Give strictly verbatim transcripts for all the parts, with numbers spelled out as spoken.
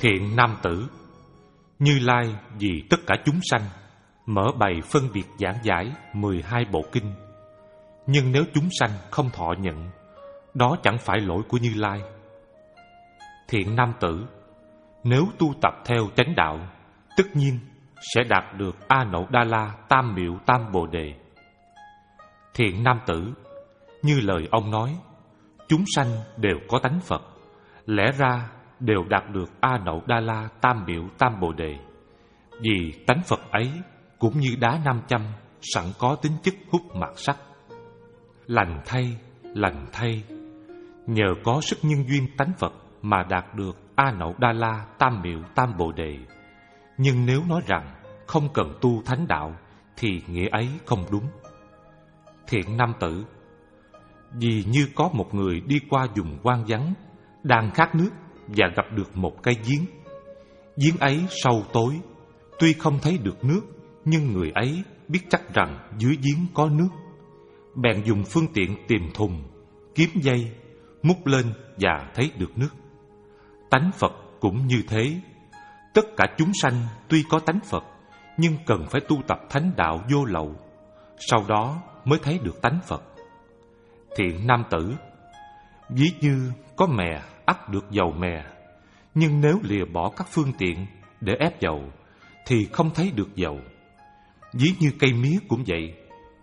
Thiện nam tử, Như Lai vì tất cả chúng sanh mở bày phân biệt giảng giải mười hai bộ kinh. Nhưng nếu chúng sanh không thọ nhận, đó chẳng phải lỗi của Như Lai. Thiện nam tử, nếu tu tập theo chánh đạo, tất nhiên sẽ đạt được A Nậu Đa La Tam Miệu Tam Bồ Đề. Thiện nam tử, như lời ông nói, chúng sanh đều có tánh Phật, lẽ ra đều đạt được A Nậu Đa La Tam Miệu Tam Bồ Đề. Vì tánh Phật ấy cũng như đá nam châm, sẵn có tính chất hút mạt sắt. Lành thay, lành thay, nhờ có sức nhân duyên tánh Phật mà đạt được A Nậu Đa La Tam Miệu Tam Bồ Đề. Nhưng nếu nói rằng không cần tu thánh đạo thì nghĩa ấy không đúng. Thiện nam tử, vì như có một người đi qua vùng hoang vắng, đang khát nước và gặp được một cái giếng. Giếng ấy sâu tối, tuy không thấy được nước, nhưng người ấy biết chắc rằng dưới giếng có nước. Bèn dùng phương tiện tìm thùng, kiếm dây, múc lên và thấy được nước. Tánh Phật cũng như thế. Tất cả chúng sanh tuy có tánh Phật, nhưng cần phải tu tập thánh đạo vô lậu, sau đó mới thấy được tánh Phật. Thiện nam tử, ví như có mè ắt được dầu mè, nhưng nếu lìa bỏ các phương tiện để ép dầu thì không thấy được dầu. Ví như cây mía cũng vậy,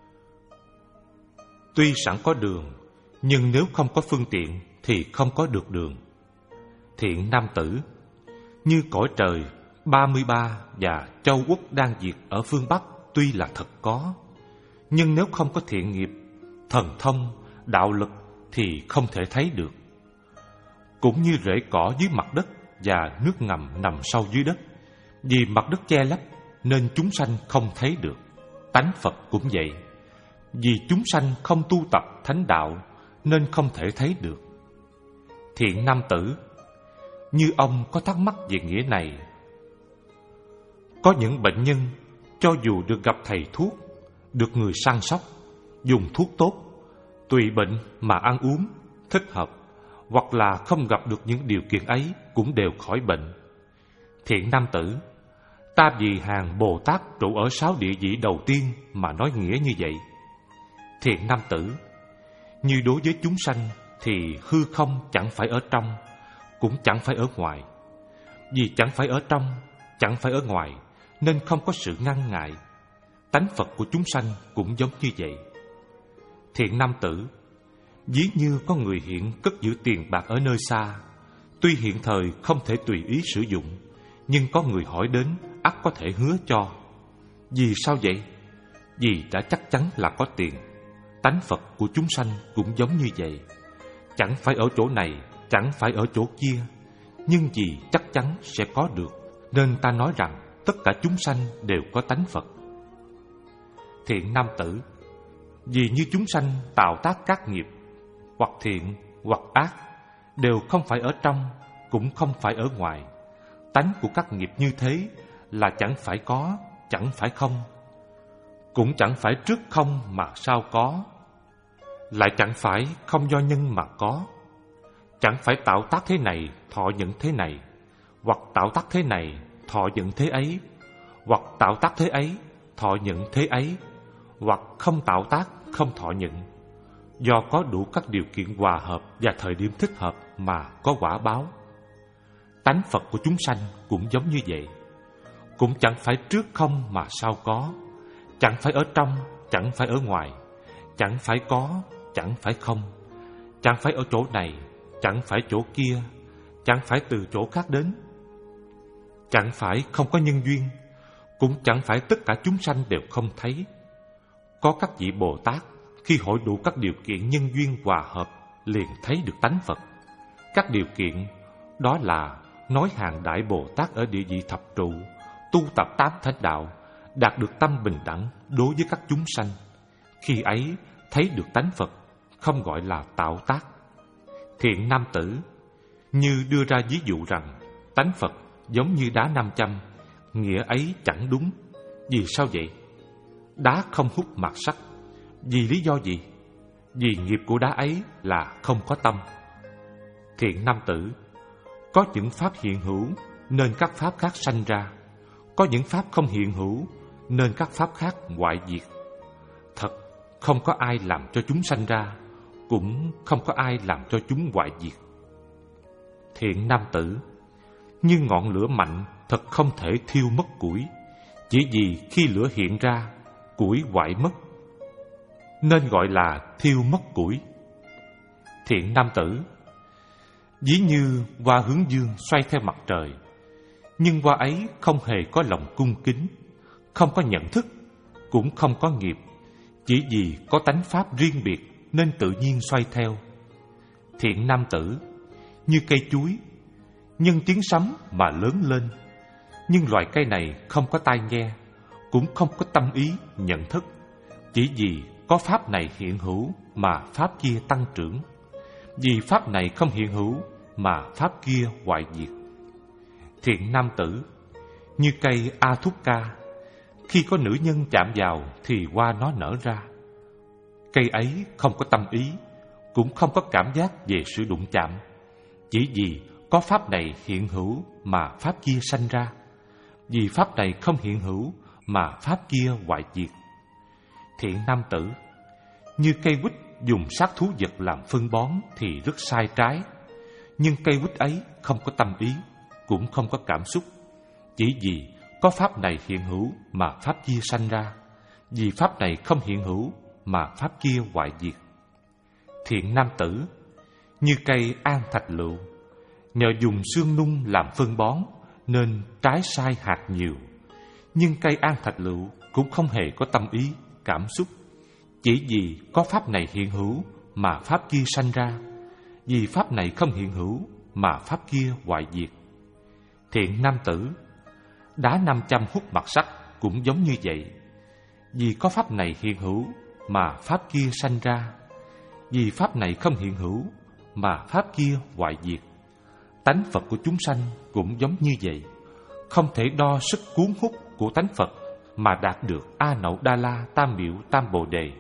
tuy sẵn có đường, nhưng nếu không có phương tiện thì không có được đường. Thiện nam tử, như cõi trời ba mươi ba và châu quốc đang diệt ở phương Bắc tuy là thật có, nhưng nếu không có thiện nghiệp, thần thông, đạo lực thì không thể thấy được. Cũng như rễ cỏ dưới mặt đất và nước ngầm nằm sâu dưới đất, vì mặt đất che lấp nên chúng sanh không thấy được. Tánh Phật cũng vậy, vì chúng sanh không tu tập thánh đạo nên không thể thấy được. Thiện nam tử, như ông có thắc mắc về nghĩa này. Có những bệnh nhân cho dù được gặp thầy thuốc, được người săn sóc, dùng thuốc tốt, tùy bệnh mà ăn uống thích hợp, hoặc là không gặp được những điều kiện ấy cũng đều khỏi bệnh. Thiện nam tử, ta vì hàng Bồ Tát trụ ở sáu địa vị đầu tiên mà nói nghĩa như vậy. Thiện nam tử, như đối với chúng sanh thì hư không chẳng phải ở trong, cũng chẳng phải ở ngoài. Vì chẳng phải ở trong, chẳng phải ở ngoài, nên không có sự ngăn ngại. Tánh Phật của chúng sanh cũng giống như vậy. Thiện nam tử, ví như có người hiện cất giữ tiền bạc ở nơi xa, tuy hiện thời không thể tùy ý sử dụng, nhưng có người hỏi đến ắt có thể hứa cho. Vì sao vậy? Vì đã chắc chắn là có tiền. Tánh Phật của chúng sanh cũng giống như vậy, chẳng phải ở chỗ này, chẳng phải ở chỗ kia, nhưng vì chắc chắn sẽ có được, nên ta nói rằng tất cả chúng sanh đều có tánh Phật. Thiện nam tử, vì như chúng sanh tạo tác các nghiệp, hoặc thiện hoặc ác, đều không phải ở trong, cũng không phải ở ngoài. Tánh của các nghiệp như thế là chẳng phải có, chẳng phải không, cũng chẳng phải trước không mà sao có, lại chẳng phải không do nhân mà có. Chẳng phải tạo tác thế này thọ nhận thế này, hoặc tạo tác thế này thọ nhận thế ấy, hoặc tạo tác thế ấy thọ nhận thế ấy, hoặc không tạo tác không thọ nhận. Do có đủ các điều kiện hòa hợp và thời điểm thích hợp mà có quả báo. Tánh Phật của chúng sanh cũng giống như vậy, cũng chẳng phải trước không mà sao có, chẳng phải ở trong, chẳng phải ở ngoài, chẳng phải có, chẳng phải không, chẳng phải ở chỗ này, chẳng phải chỗ kia, chẳng phải từ chỗ khác đến, chẳng phải không có nhân duyên, cũng chẳng phải tất cả chúng sanh đều không thấy. Có các vị Bồ Tát khi hội đủ các điều kiện nhân duyên hòa hợp liền thấy được tánh Phật. Các điều kiện đó là nói hàng Đại Bồ Tát ở địa vị thập trụ, tu tập tám thánh đạo, đạt được tâm bình đẳng đối với các chúng sanh. Khi ấy thấy được tánh Phật, không gọi là tạo tác. Thiện nam tử, như đưa ra ví dụ rằng tánh Phật giống như đá nam châm, nghĩa ấy chẳng đúng. Vì sao vậy? Đá không hút mạt sắt. Vì lý do gì? Vì nghiệp của đá ấy là không có tâm. Thiện nam tử, có những pháp hiện hữu nên các pháp khác sanh ra. Có những pháp không hiện hữu, nên các pháp khác hoại diệt. Thật, không có ai làm cho chúng sanh ra, cũng không có ai làm cho chúng hoại diệt. Thiện nam tử, như ngọn lửa mạnh thật không thể thiêu mất củi, chỉ vì khi lửa hiện ra, củi hoại mất, nên gọi là thiêu mất củi. Thiện nam tử, ví như hoa hướng dương xoay theo mặt trời, nhưng hoa ấy không hề có lòng cung kính, không có nhận thức, cũng không có nghiệp, chỉ vì có tánh pháp riêng biệt nên tự nhiên xoay theo. Thiện nam tử, như cây chuối, nhân tiếng sấm mà lớn lên, nhưng loài cây này không có tai nghe, cũng không có tâm ý nhận thức, chỉ vì có pháp này hiện hữu mà pháp kia tăng trưởng, vì pháp này không hiện hữu mà pháp kia hoại diệt. Thiện nam tử, như cây A Thúc Ca, khi có nữ nhân chạm vào thì hoa nó nở ra. Cây ấy không có tâm ý, cũng không có cảm giác về sự đụng chạm, chỉ vì có pháp này hiện hữu mà pháp kia sanh ra, vì pháp này không hiện hữu mà pháp kia hoại diệt. Thiện nam tử, như cây quýt dùng sát thú vật làm phân bón thì rất sai trái, nhưng cây quýt ấy không có tâm ý, cũng không có cảm xúc, chỉ vì có pháp này hiện hữu mà pháp kia sanh ra, vì pháp này không hiện hữu mà pháp kia hoại diệt. Thiện nam tử, như cây an thạch lựu, nhờ dùng xương nung làm phân bón nên trái sai hạt nhiều, nhưng cây an thạch lựu cũng không hề có tâm ý, cảm xúc, chỉ vì có pháp này hiện hữu mà pháp kia sanh ra, vì pháp này không hiện hữu mà pháp kia hoại diệt. Thiện nam tử, đá nam châm hút mặt sắt cũng giống như vậy, vì có pháp này hiện hữu mà pháp kia sanh ra, vì pháp này không hiện hữu mà pháp kia hoại diệt. Tánh Phật của chúng sanh cũng giống như vậy, không thể đo sức cuốn hút của tánh Phật mà đạt được A Nậu Đa La Tam Miệu Tam Bồ Đề.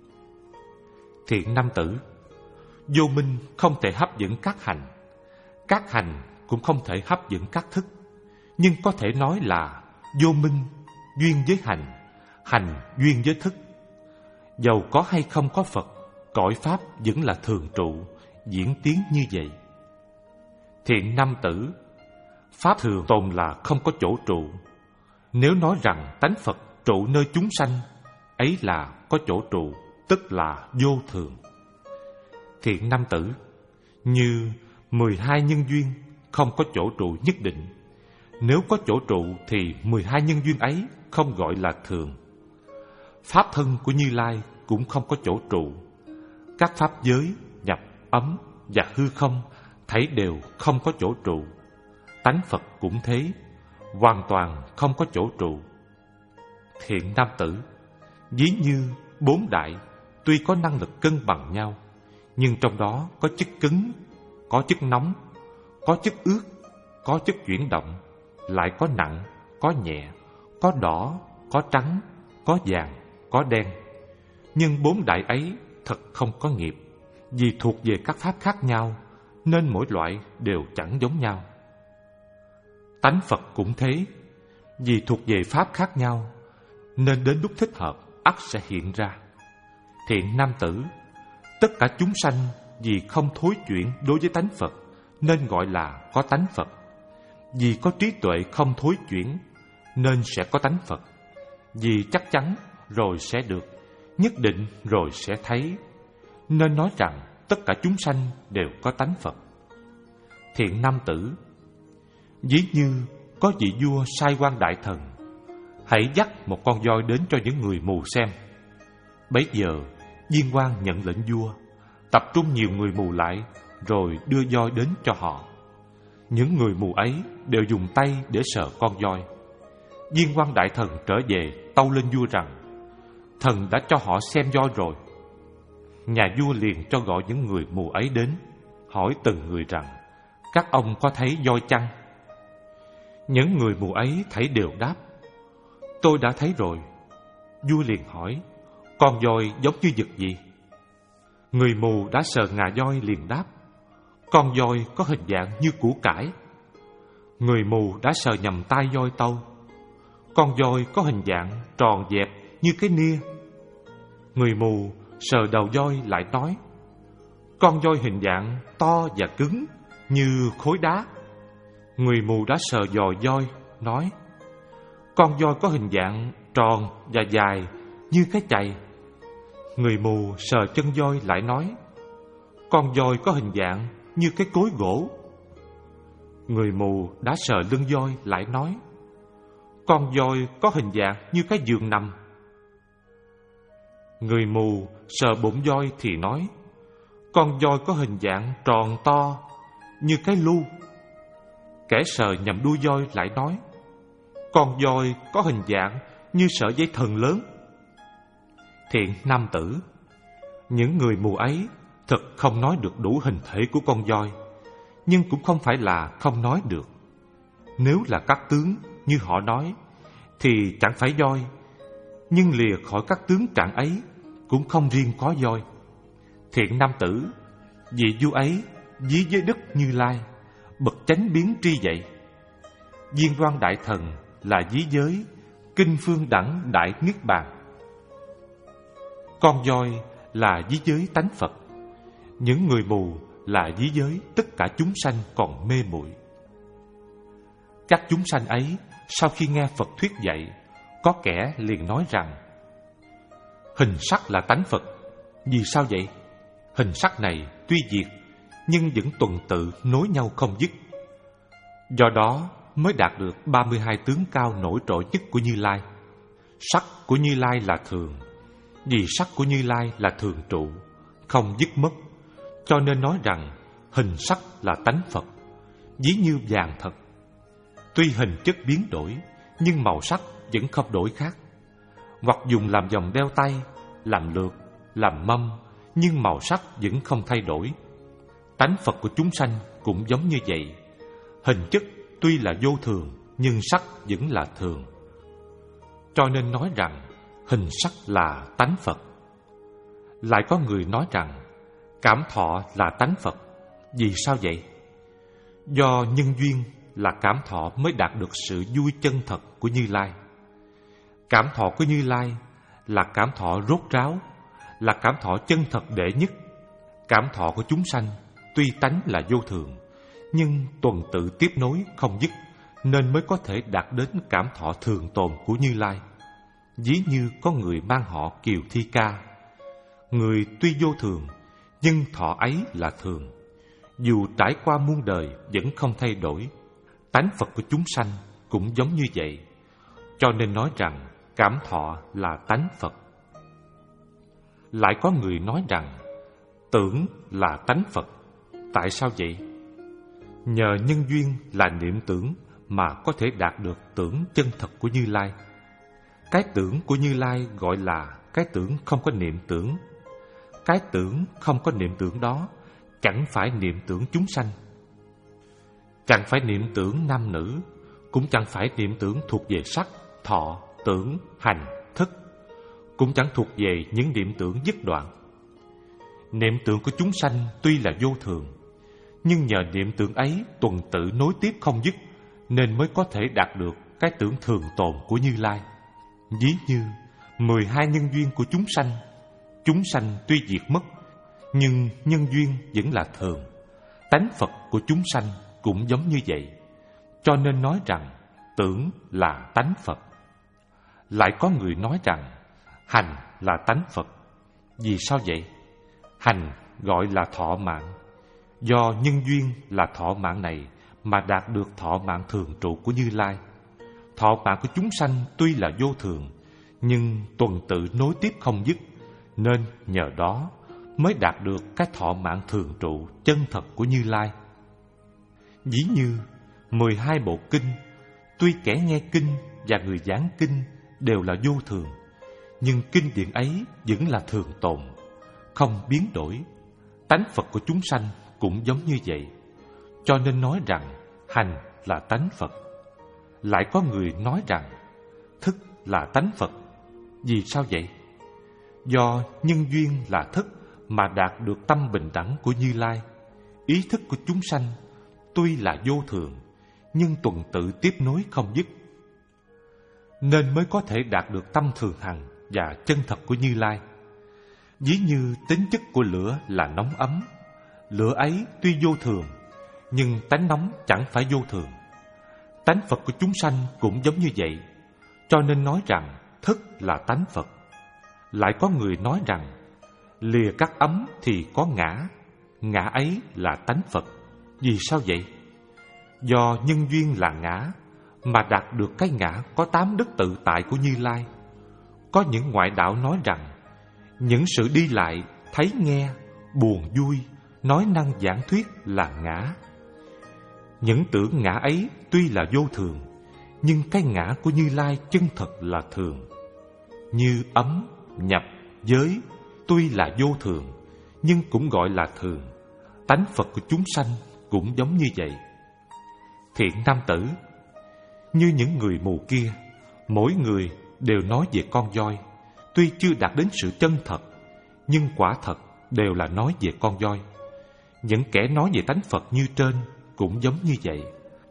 Thiện nam tử, vô minh không thể hấp dẫn các hành, các hành cũng không thể hấp dẫn các thức, nhưng có thể nói là vô minh duyên với hành, hành duyên với thức. Dầu có hay không có Phật, cõi pháp vẫn là thường trụ, diễn tiến như vậy. Thiện nam tử, pháp thường tồn là không có chỗ trụ. Nếu nói rằng tánh Phật trụ nơi chúng sanh, ấy là có chỗ trụ, tức là vô thường. Thiện nam tử, như mười hai nhân duyên không có chỗ trụ nhất định. Nếu có chỗ trụ thì mười hai nhân duyên ấy không gọi là thường. Pháp thân của Như Lai cũng không có chỗ trụ. Các pháp giới, nhập, ấm và hư không thấy đều không có chỗ trụ. Tánh Phật cũng thế, hoàn toàn không có chỗ trụ. Thiện nam tử, ví như bốn đại tuy có năng lực cân bằng nhau, nhưng trong đó có chất cứng, có chất nóng, có chất ướt, có chất chuyển động, lại có nặng, có nhẹ, có đỏ, có trắng, có vàng, có đen. Nhưng bốn đại ấy thật không có nghiệp, vì thuộc về các pháp khác nhau, nên mỗi loại đều chẳng giống nhau. Tánh Phật cũng thế, vì thuộc về pháp khác nhau, nên đến lúc thích hợp ắt sẽ hiện ra. Thiện nam tử, tất cả chúng sanh vì không thối chuyển đối với tánh Phật nên gọi là có tánh Phật, vì có trí tuệ không thối chuyển nên sẽ có tánh Phật, vì chắc chắn rồi sẽ được, nhất định rồi sẽ thấy, nên nói rằng tất cả chúng sanh đều có tánh Phật. Thiện nam tử, ví như có vị vua sai quan đại thần, hãy dắt một con voi đến cho những người mù xem. Bấy giờ viên quan nhận lệnh vua, tập trung nhiều người mù lại, rồi đưa voi đến cho họ. Những người mù ấy đều dùng tay để sờ con voi. Viên quan đại thần trở về tâu lên vua rằng thần đã cho họ xem voi rồi. Nhà vua liền cho gọi những người mù ấy đến, hỏi từng người rằng các ông có thấy voi chăng? Những người mù ấy thảy đều đáp tôi đã thấy rồi. Vua liền hỏi con voi giống như vật gì? Người mù đã sờ ngà voi liền đáp con voi có hình dạng như củ cải. Người mù đã sờ nhầm tai voi tâu. Con voi có hình dạng tròn dẹp như cái nia. Người mù sờ đầu voi lại nói: con voi hình dạng to và cứng như khối đá. Người mù đã sờ dò voi nói: con voi có hình dạng tròn và dài như cái chày. Người mù sờ chân voi lại nói: con voi có hình dạng như cái cối gỗ. Người mù đã sờ lưng voi lại nói: con voi có hình dạng như cái giường nằm. Người mù sờ bụng voi thì nói: con voi có hình dạng tròn to như cái lu. Kẻ sờ nhầm đuôi voi lại nói: con voi có hình dạng như sợi dây thừng lớn. Thiện nam tử, những người mù ấy thật không nói được đủ hình thể của con voi, nhưng cũng không phải là không nói được. Nếu là các tướng như họ nói thì chẳng phải voi, nhưng lìa khỏi các tướng trạng ấy cũng không riêng có voi. Thiện nam tử, vị vua ấy ví với Đức Như Lai, bậc chánh biến tri vậy. Viên Đoan đại thần là ví với kinh phương đẳng đại niết bàn. Con voi là ví với tánh Phật. Những người mù là ví với tất cả chúng sanh còn mê muội. Các chúng sanh ấy sau khi nghe Phật thuyết dạy, có kẻ liền nói rằng: hình sắc là tánh Phật. Vì sao vậy? Hình sắc này tuy diệt nhưng vẫn tuần tự nối nhau không dứt. Do đó mới đạt được ba mươi hai tướng cao nổi trội nhất của Như Lai. Sắc của Như Lai là thường, vì sắc của Như Lai là thường trụ, không dứt mất, cho nên nói rằng hình sắc là tánh Phật, ví như vàng thật. Tuy hình chất biến đổi, nhưng màu sắc vẫn không đổi khác. Hoặc dùng làm vòng đeo tay, làm lược, làm mâm, nhưng màu sắc vẫn không thay đổi. Tánh Phật của chúng sanh cũng giống như vậy. Hình chất tuy là vô thường, nhưng sắc vẫn là thường. Cho nên nói rằng hình sắc là tánh Phật. Lại có người nói rằng cảm thọ là tánh Phật. Vì sao vậy? Do nhân duyên là cảm thọ mới đạt được sự vui chân thật của Như Lai. Cảm thọ của Như Lai là cảm thọ rốt ráo, là cảm thọ chân thật đệ nhất. Cảm thọ của chúng sanh tuy tánh là vô thường, nhưng tuần tự tiếp nối không dứt, nên mới có thể đạt đến cảm thọ thường tồn của Như Lai. Ví như có người mang họ Kiều Thi Ca. Người tuy vô thường, nhưng thọ ấy là thường. Dù trải qua muôn đời vẫn không thay đổi. Tánh Phật của chúng sanh cũng giống như vậy. Cho nên nói rằng cảm thọ là tánh Phật. Lại có người nói rằng tưởng là tánh Phật. Tại sao vậy? Nhờ nhân duyên là niệm tưởng mà có thể đạt được tưởng chân thật của Như Lai. Cái tưởng của Như Lai gọi là cái tưởng không có niệm tưởng. Cái tưởng không có niệm tưởng đó chẳng phải niệm tưởng chúng sanh, chẳng phải niệm tưởng nam nữ, cũng chẳng phải niệm tưởng thuộc về sắc, thọ, tưởng, hành, thức, cũng chẳng thuộc về những niệm tưởng dứt đoạn. Niệm tưởng của chúng sanh tuy là vô thường, nhưng nhờ niệm tưởng ấy tuần tự nối tiếp không dứt, nên mới có thể đạt được cái tưởng thường tồn của Như Lai. Ví như mười hai nhân duyên của chúng sanh. Chúng sanh tuy diệt mất, nhưng nhân duyên vẫn là thường. Tánh Phật của chúng sanh cũng giống như vậy. Cho nên nói rằng tưởng là tánh Phật. Lại có người nói rằng hành là tánh Phật. Vì sao vậy? Hành gọi là thọ mạng. Do nhân duyên là thọ mạng này mà đạt được thọ mạng thường trụ của Như Lai. Thọ mạng của chúng sanh tuy là vô thường, nhưng tuần tự nối tiếp không dứt, nên nhờ đó mới đạt được cái thọ mạng thường trụ chân thật của Như Lai. Ví như mười hai bộ kinh, tuy kẻ nghe kinh và người giảng kinh đều là vô thường, nhưng kinh điển ấy vẫn là thường tồn, không biến đổi. Tánh Phật của chúng sanh cũng giống như vậy. Cho nên nói rằng hành là tánh Phật. Lại có người nói rằng thức là tánh Phật. Vì sao vậy? Do nhân duyên là thức mà đạt được tâm bình đẳng của Như Lai. Ý thức của chúng sanh tuy là vô thường, nhưng tuần tự tiếp nối không dứt, nên mới có thể đạt được tâm thường hằng và chân thật của Như Lai. Ví như tính chất của lửa là nóng ấm, lửa ấy tuy vô thường, nhưng tánh nóng chẳng phải vô thường. Tánh Phật của chúng sanh cũng giống như vậy, cho nên nói rằng thức là tánh Phật. Lại có người nói rằng lìa các ấm thì có ngã, ngã ấy là tánh Phật. Vì sao vậy? Do nhân duyên là ngã mà đạt được cái ngã có tám đức tự tại của Như Lai. Có những ngoại đạo nói rằng những sự đi lại, thấy nghe, buồn vui, nói năng giảng thuyết là ngã. Những tưởng ngã ấy tuy là vô thường, nhưng cái ngã của Như Lai chân thật là thường. Như ấm, nhập, giới tuy là vô thường, nhưng cũng gọi là thường. Tánh Phật của chúng sanh cũng giống như vậy. Thiện nam tử, như những người mù kia, mỗi người đều nói về con voi, tuy chưa đạt đến sự chân thật, nhưng quả thật đều là nói về con voi. Những kẻ nói về tánh Phật như trên cũng giống như vậy.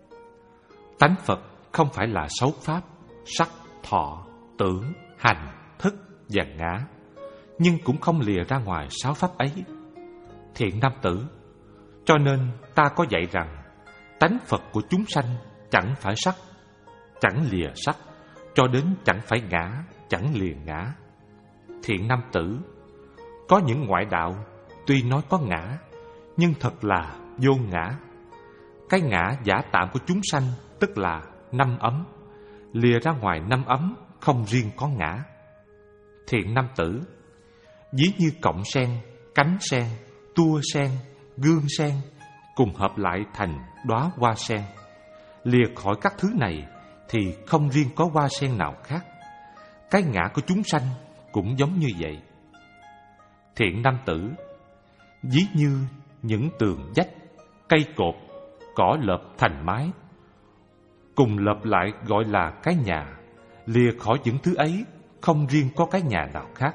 Tánh Phật không phải là sáu pháp, sắc, thọ, tưởng, hành, thức và ngã, nhưng cũng không lìa ra ngoài sáu pháp ấy. Thiện nam tử, cho nên ta có dạy rằng tánh Phật của chúng sanh chẳng phải sắc, chẳng lìa sắc, cho đến chẳng phải ngã, chẳng lìa ngã. Thiện nam tử, có những ngoại đạo tuy nói có ngã, nhưng thật là vô ngã. Cái ngã giả tạm của chúng sanh tức là năm ấm, lìa ra ngoài năm ấm không riêng có ngã. Thiện nam tử, ví như cọng sen, cánh sen, tua sen, gương sen cùng hợp lại thành đóa hoa sen. Lìa khỏi các thứ này thì không riêng có hoa sen nào khác. Cái ngã của chúng sanh cũng giống như vậy. Thiện nam tử, ví như những tường vách, cây cột, cỏ lợp thành mái, cùng lợp lại gọi là cái nhà. Lìa khỏi những thứ ấy không riêng có cái nhà nào khác.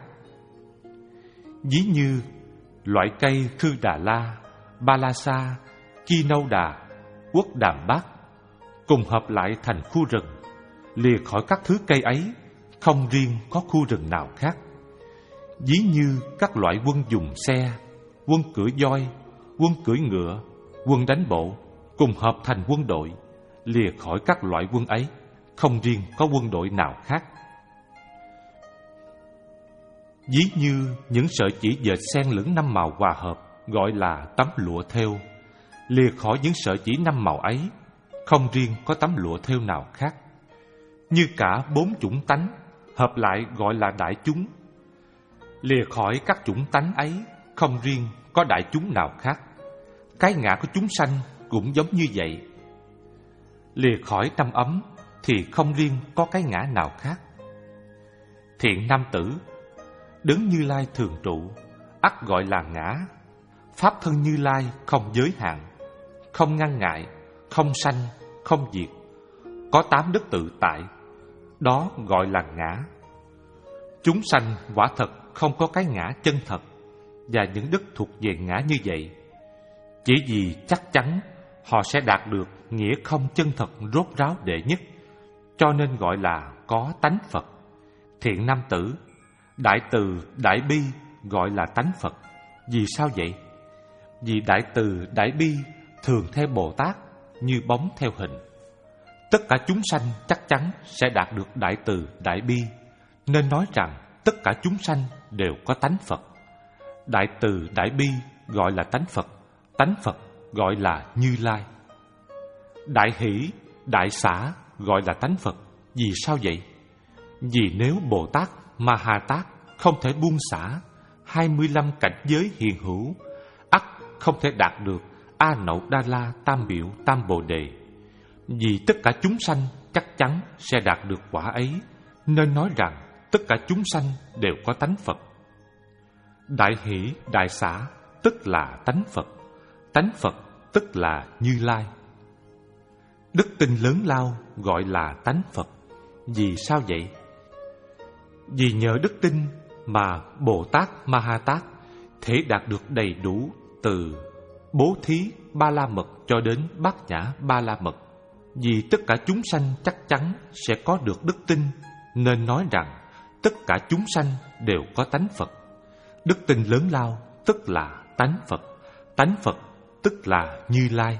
Ví như loại cây Thư Đà La, Ba La Sa, Chi Nâu Đà, Quốc Đàm Bát cùng hợp lại thành khu rừng. Lìa khỏi các thứ cây ấy không riêng có khu rừng nào khác. Ví như các loại quân dùng xe, quân cưỡi voi, quân cưỡi ngựa, quân đánh bộ cùng hợp thành quân đội. Lìa khỏi các loại quân ấy không riêng có quân đội nào khác. Ví như những sợi chỉ dệt xen lẫn năm màu hòa hợp gọi là tấm lụa thêu. Lìa khỏi những sợi chỉ năm màu ấy không riêng có tấm lụa thêu nào khác. Như cả bốn chủng tánh hợp lại gọi là đại chúng. Lìa khỏi các chủng tánh ấy không riêng có đại chúng nào khác. Cái ngã của chúng sanh cũng giống như vậy. Lìa khỏi năm ấm thì không riêng có cái ngã nào khác. Thiện nam tử, đấng Như Lai thường trụ, ắt gọi là ngã. Pháp thân Như Lai không giới hạn, không ngăn ngại, không sanh, không diệt, có tám đức tự tại, đó gọi là ngã. Chúng sanh quả thật không có cái ngã chân thật, và những đức thuộc về ngã như vậy, chỉ vì chắc chắn họ sẽ đạt được nghĩa không chân thật rốt ráo đệ nhất, cho nên gọi là có tánh Phật. Thiện nam tử, đại từ, đại bi gọi là tánh Phật. Vì sao vậy? Vì đại từ, đại bi thường theo Bồ Tát như bóng theo hình. Tất cả chúng sanh chắc chắn sẽ đạt được đại từ, đại bi, nên nói rằng tất cả chúng sanh đều có tánh Phật. Đại từ, đại bi gọi là tánh Phật, tánh Phật gọi là Như Lai. Đại hỷ, đại xả gọi là tánh Phật. Vì sao vậy? Vì nếu Bồ Tát Ma Ha Tát không thể buông xả hai mươi lăm cảnh giới hiện hữu, ắt không thể đạt được A Nậu Đa La Tam Biểu Tam Bồ Đề. Vì tất cả chúng sanh chắc chắn sẽ đạt được quả ấy, nên nói rằng tất cả chúng sanh đều có tánh Phật. Đại hỷ, đại xả tức là tánh Phật, tánh Phật tức là Như Lai. Đức tin lớn lao gọi là tánh Phật. Vì sao vậy? Vì nhờ đức tin mà Bồ Tát Ma Ha Tát thể đạt được đầy đủ từ bố thí ba la mật cho đến bát nhã ba la mật. Vì tất cả chúng sanh chắc chắn sẽ có được đức tin, nên nói rằng tất cả chúng sanh đều có tánh Phật. Đức tin lớn lao tức là tánh Phật, tánh Phật tức là Như Lai.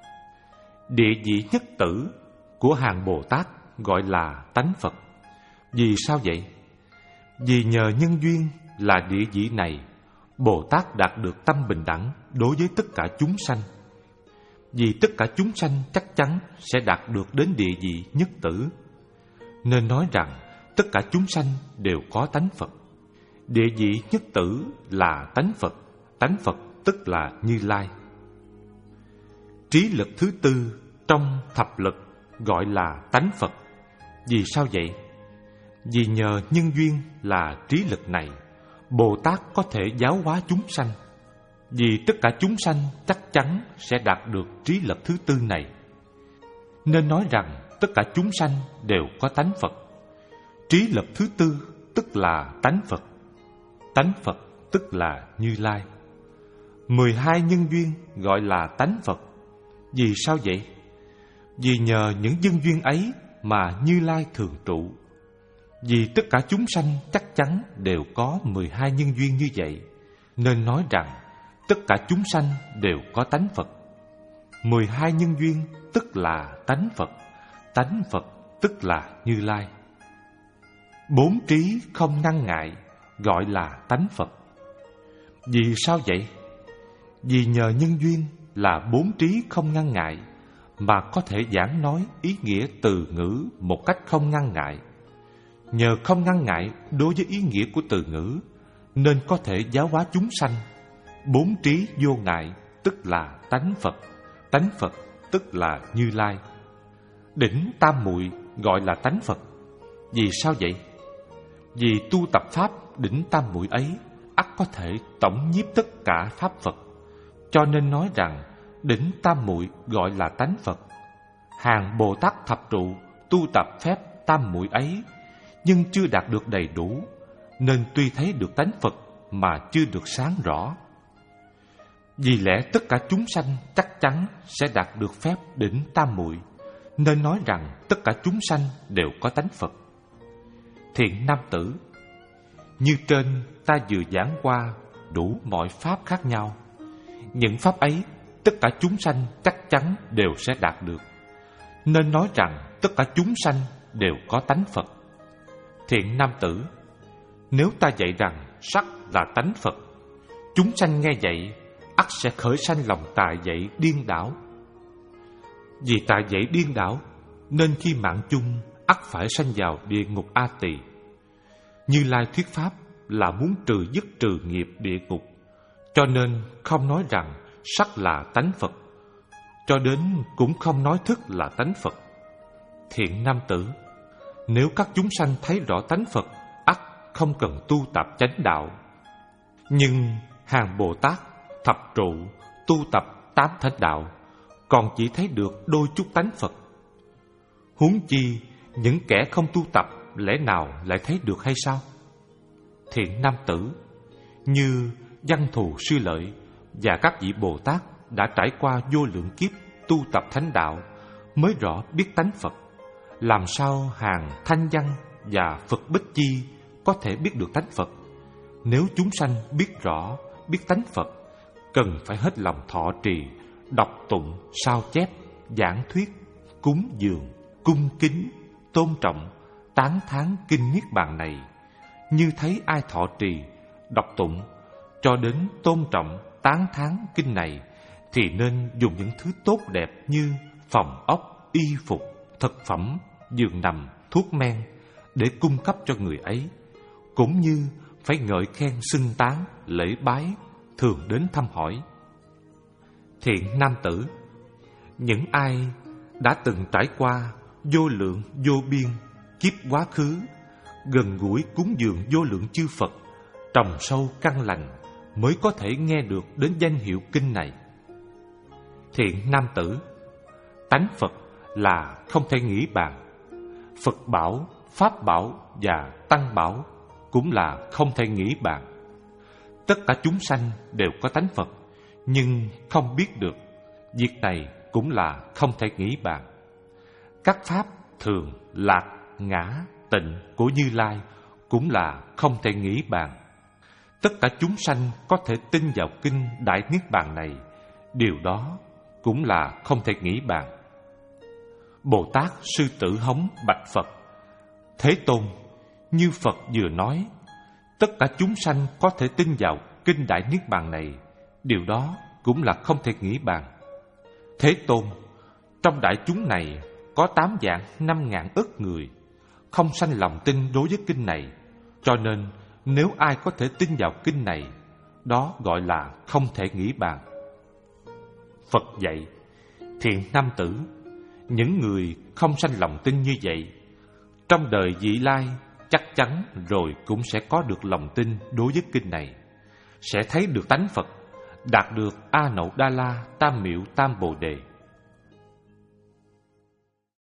Địa vị nhất tử của hàng Bồ Tát gọi là tánh Phật. Vì sao vậy? Vì nhờ nhân duyên là địa vị này, Bồ Tát đạt được tâm bình đẳng đối với tất cả chúng sanh. Vì tất cả chúng sanh chắc chắn sẽ đạt được đến địa vị nhất tử, nên nói rằng tất cả chúng sanh đều có tánh Phật. Địa vị nhất tử là tánh Phật, tánh Phật tức là Như Lai. Trí lực thứ tư trong thập lực gọi là tánh Phật. Vì sao vậy? Vì nhờ nhân duyên là trí lực này, Bồ Tát có thể giáo hóa chúng sanh. Vì tất cả chúng sanh chắc chắn sẽ đạt được trí lực thứ tư này, nên nói rằng tất cả chúng sanh đều có tánh Phật. Trí lực thứ tư tức là tánh Phật, tánh Phật tức là Như Lai. Mười hai nhân duyên gọi là tánh Phật. Vì sao vậy? Vì nhờ những nhân duyên ấy mà Như Lai thường trụ. Vì tất cả chúng sanh chắc chắn đều có mười hai nhân duyên như vậy, nên nói rằng tất cả chúng sanh đều có tánh Phật. Mười hai nhân duyên tức là tánh Phật, tánh Phật tức là Như Lai. Bốn trí không ngăn ngại gọi là tánh Phật. Vì sao vậy? Vì nhờ nhân duyên là bốn trí không ngăn ngại mà có thể giảng nói ý nghĩa từ ngữ một cách không ngăn ngại. Nhờ không ngăn ngại đối với ý nghĩa của từ ngữ, nên có thể giáo hóa chúng sanh. Bốn trí vô ngại tức là tánh Phật, tánh Phật tức là Như Lai. Đỉnh tam muội gọi là tánh Phật. Vì sao vậy? Vì tu tập pháp đỉnh tam muội ấy ắt có thể tổng nhiếp tất cả pháp Phật, cho nên nói rằng đỉnh tam muội gọi là tánh Phật. Hàng Bồ Tát thập trụ tu tập phép tam muội ấy nhưng chưa đạt được đầy đủ, nên tuy thấy được tánh Phật mà chưa được sáng rõ. Vì lẽ tất cả chúng sanh chắc chắn sẽ đạt được phép đỉnh tam muội, nên nói rằng tất cả chúng sanh đều có tánh Phật. Thiện nam tử, như trên ta vừa giảng qua đủ mọi pháp khác nhau. Những pháp ấy tất cả chúng sanh chắc chắn đều sẽ đạt được, nên nói rằng tất cả chúng sanh đều có tánh Phật. Thiện nam tử, nếu ta dạy rằng sắc là tánh Phật, chúng sanh nghe vậy ắt sẽ khởi sanh lòng tà dạy điên đảo. Vì tà dạy điên đảo nên khi mạng chung ắt phải sanh vào địa ngục A Tỳ. Như Lai thuyết pháp là muốn trừ dứt trừ nghiệp địa ngục, cho nên không nói rằng sắc là tánh Phật, cho đến cũng không nói thức là tánh Phật. Thiện nam tử, nếu các chúng sanh thấy rõ tánh Phật, ắt không cần tu tập chánh đạo. Nhưng hàng Bồ Tát thập trụ tu tập tám thánh đạo, còn chỉ thấy được đôi chút tánh Phật. Huống chi những kẻ không tu tập lẽ nào lại thấy được hay sao? Thiện nam tử, như Văn Thù Sư Lợi và các vị Bồ Tát đã trải qua vô lượng kiếp tu tập thánh đạo mới rõ biết tánh Phật, làm sao hàng Thanh Văn và Phật Bích Chi có thể biết được tánh Phật? Nếu chúng sanh biết rõ, biết tánh Phật, cần phải hết lòng thọ trì, đọc tụng, sao chép, giảng thuyết, cúng dường, cung kính, tôn trọng, tán thán kinh Niết Bàn này. Như thấy ai thọ trì, đọc tụng, cho đến tôn trọng, tán thán kinh này, thì nên dùng những thứ tốt đẹp như phòng ốc, y phục, thực phẩm, giường nằm, thuốc men để cung cấp cho người ấy, cũng như phải ngợi khen xưng tán, lễ bái, thường đến thăm hỏi. Thiện nam tử, những ai đã từng trải qua vô lượng vô biên kiếp quá khứ, gần gũi cúng dường vô lượng chư Phật, trồng sâu căn lành, mới có thể nghe được đến danh hiệu kinh này. Thiện nam tử, tánh Phật là không thể nghĩ bàn. Phật bảo, Pháp bảo và Tăng bảo cũng là không thể nghĩ bàn. Tất cả chúng sanh đều có tánh Phật, nhưng không biết được, việc này cũng là không thể nghĩ bàn. các pháp thường, lạc, ngã, tịnh của Như Lai cũng là không thể nghĩ bàn. Tất cả chúng sanh có thể tin vào kinh Đại Niết Bàn này, điều đó cũng là không thể nghĩ bàn. Bồ Tát Sư Tử Hống bạch Phật: Thế Tôn, như Phật vừa nói, tất cả chúng sanh có thể tin vào kinh Đại Niết Bàn này, điều đó cũng là không thể nghĩ bàn. Thế Tôn, trong đại chúng này có tám vạn năm ngàn ức người không sanh lòng tin đối với kinh này, cho nên nếu ai có thể tin vào kinh này, đó gọi là không thể nghĩ bàn. Phật dạy: Thiện nam tử, những người không sanh lòng tin như vậy, trong đời vị lai chắc chắn rồi cũng sẽ có được lòng tin đối với kinh này, sẽ thấy được tánh Phật, đạt được A Nậu Đa La Tam Miệu Tam Bồ Đề.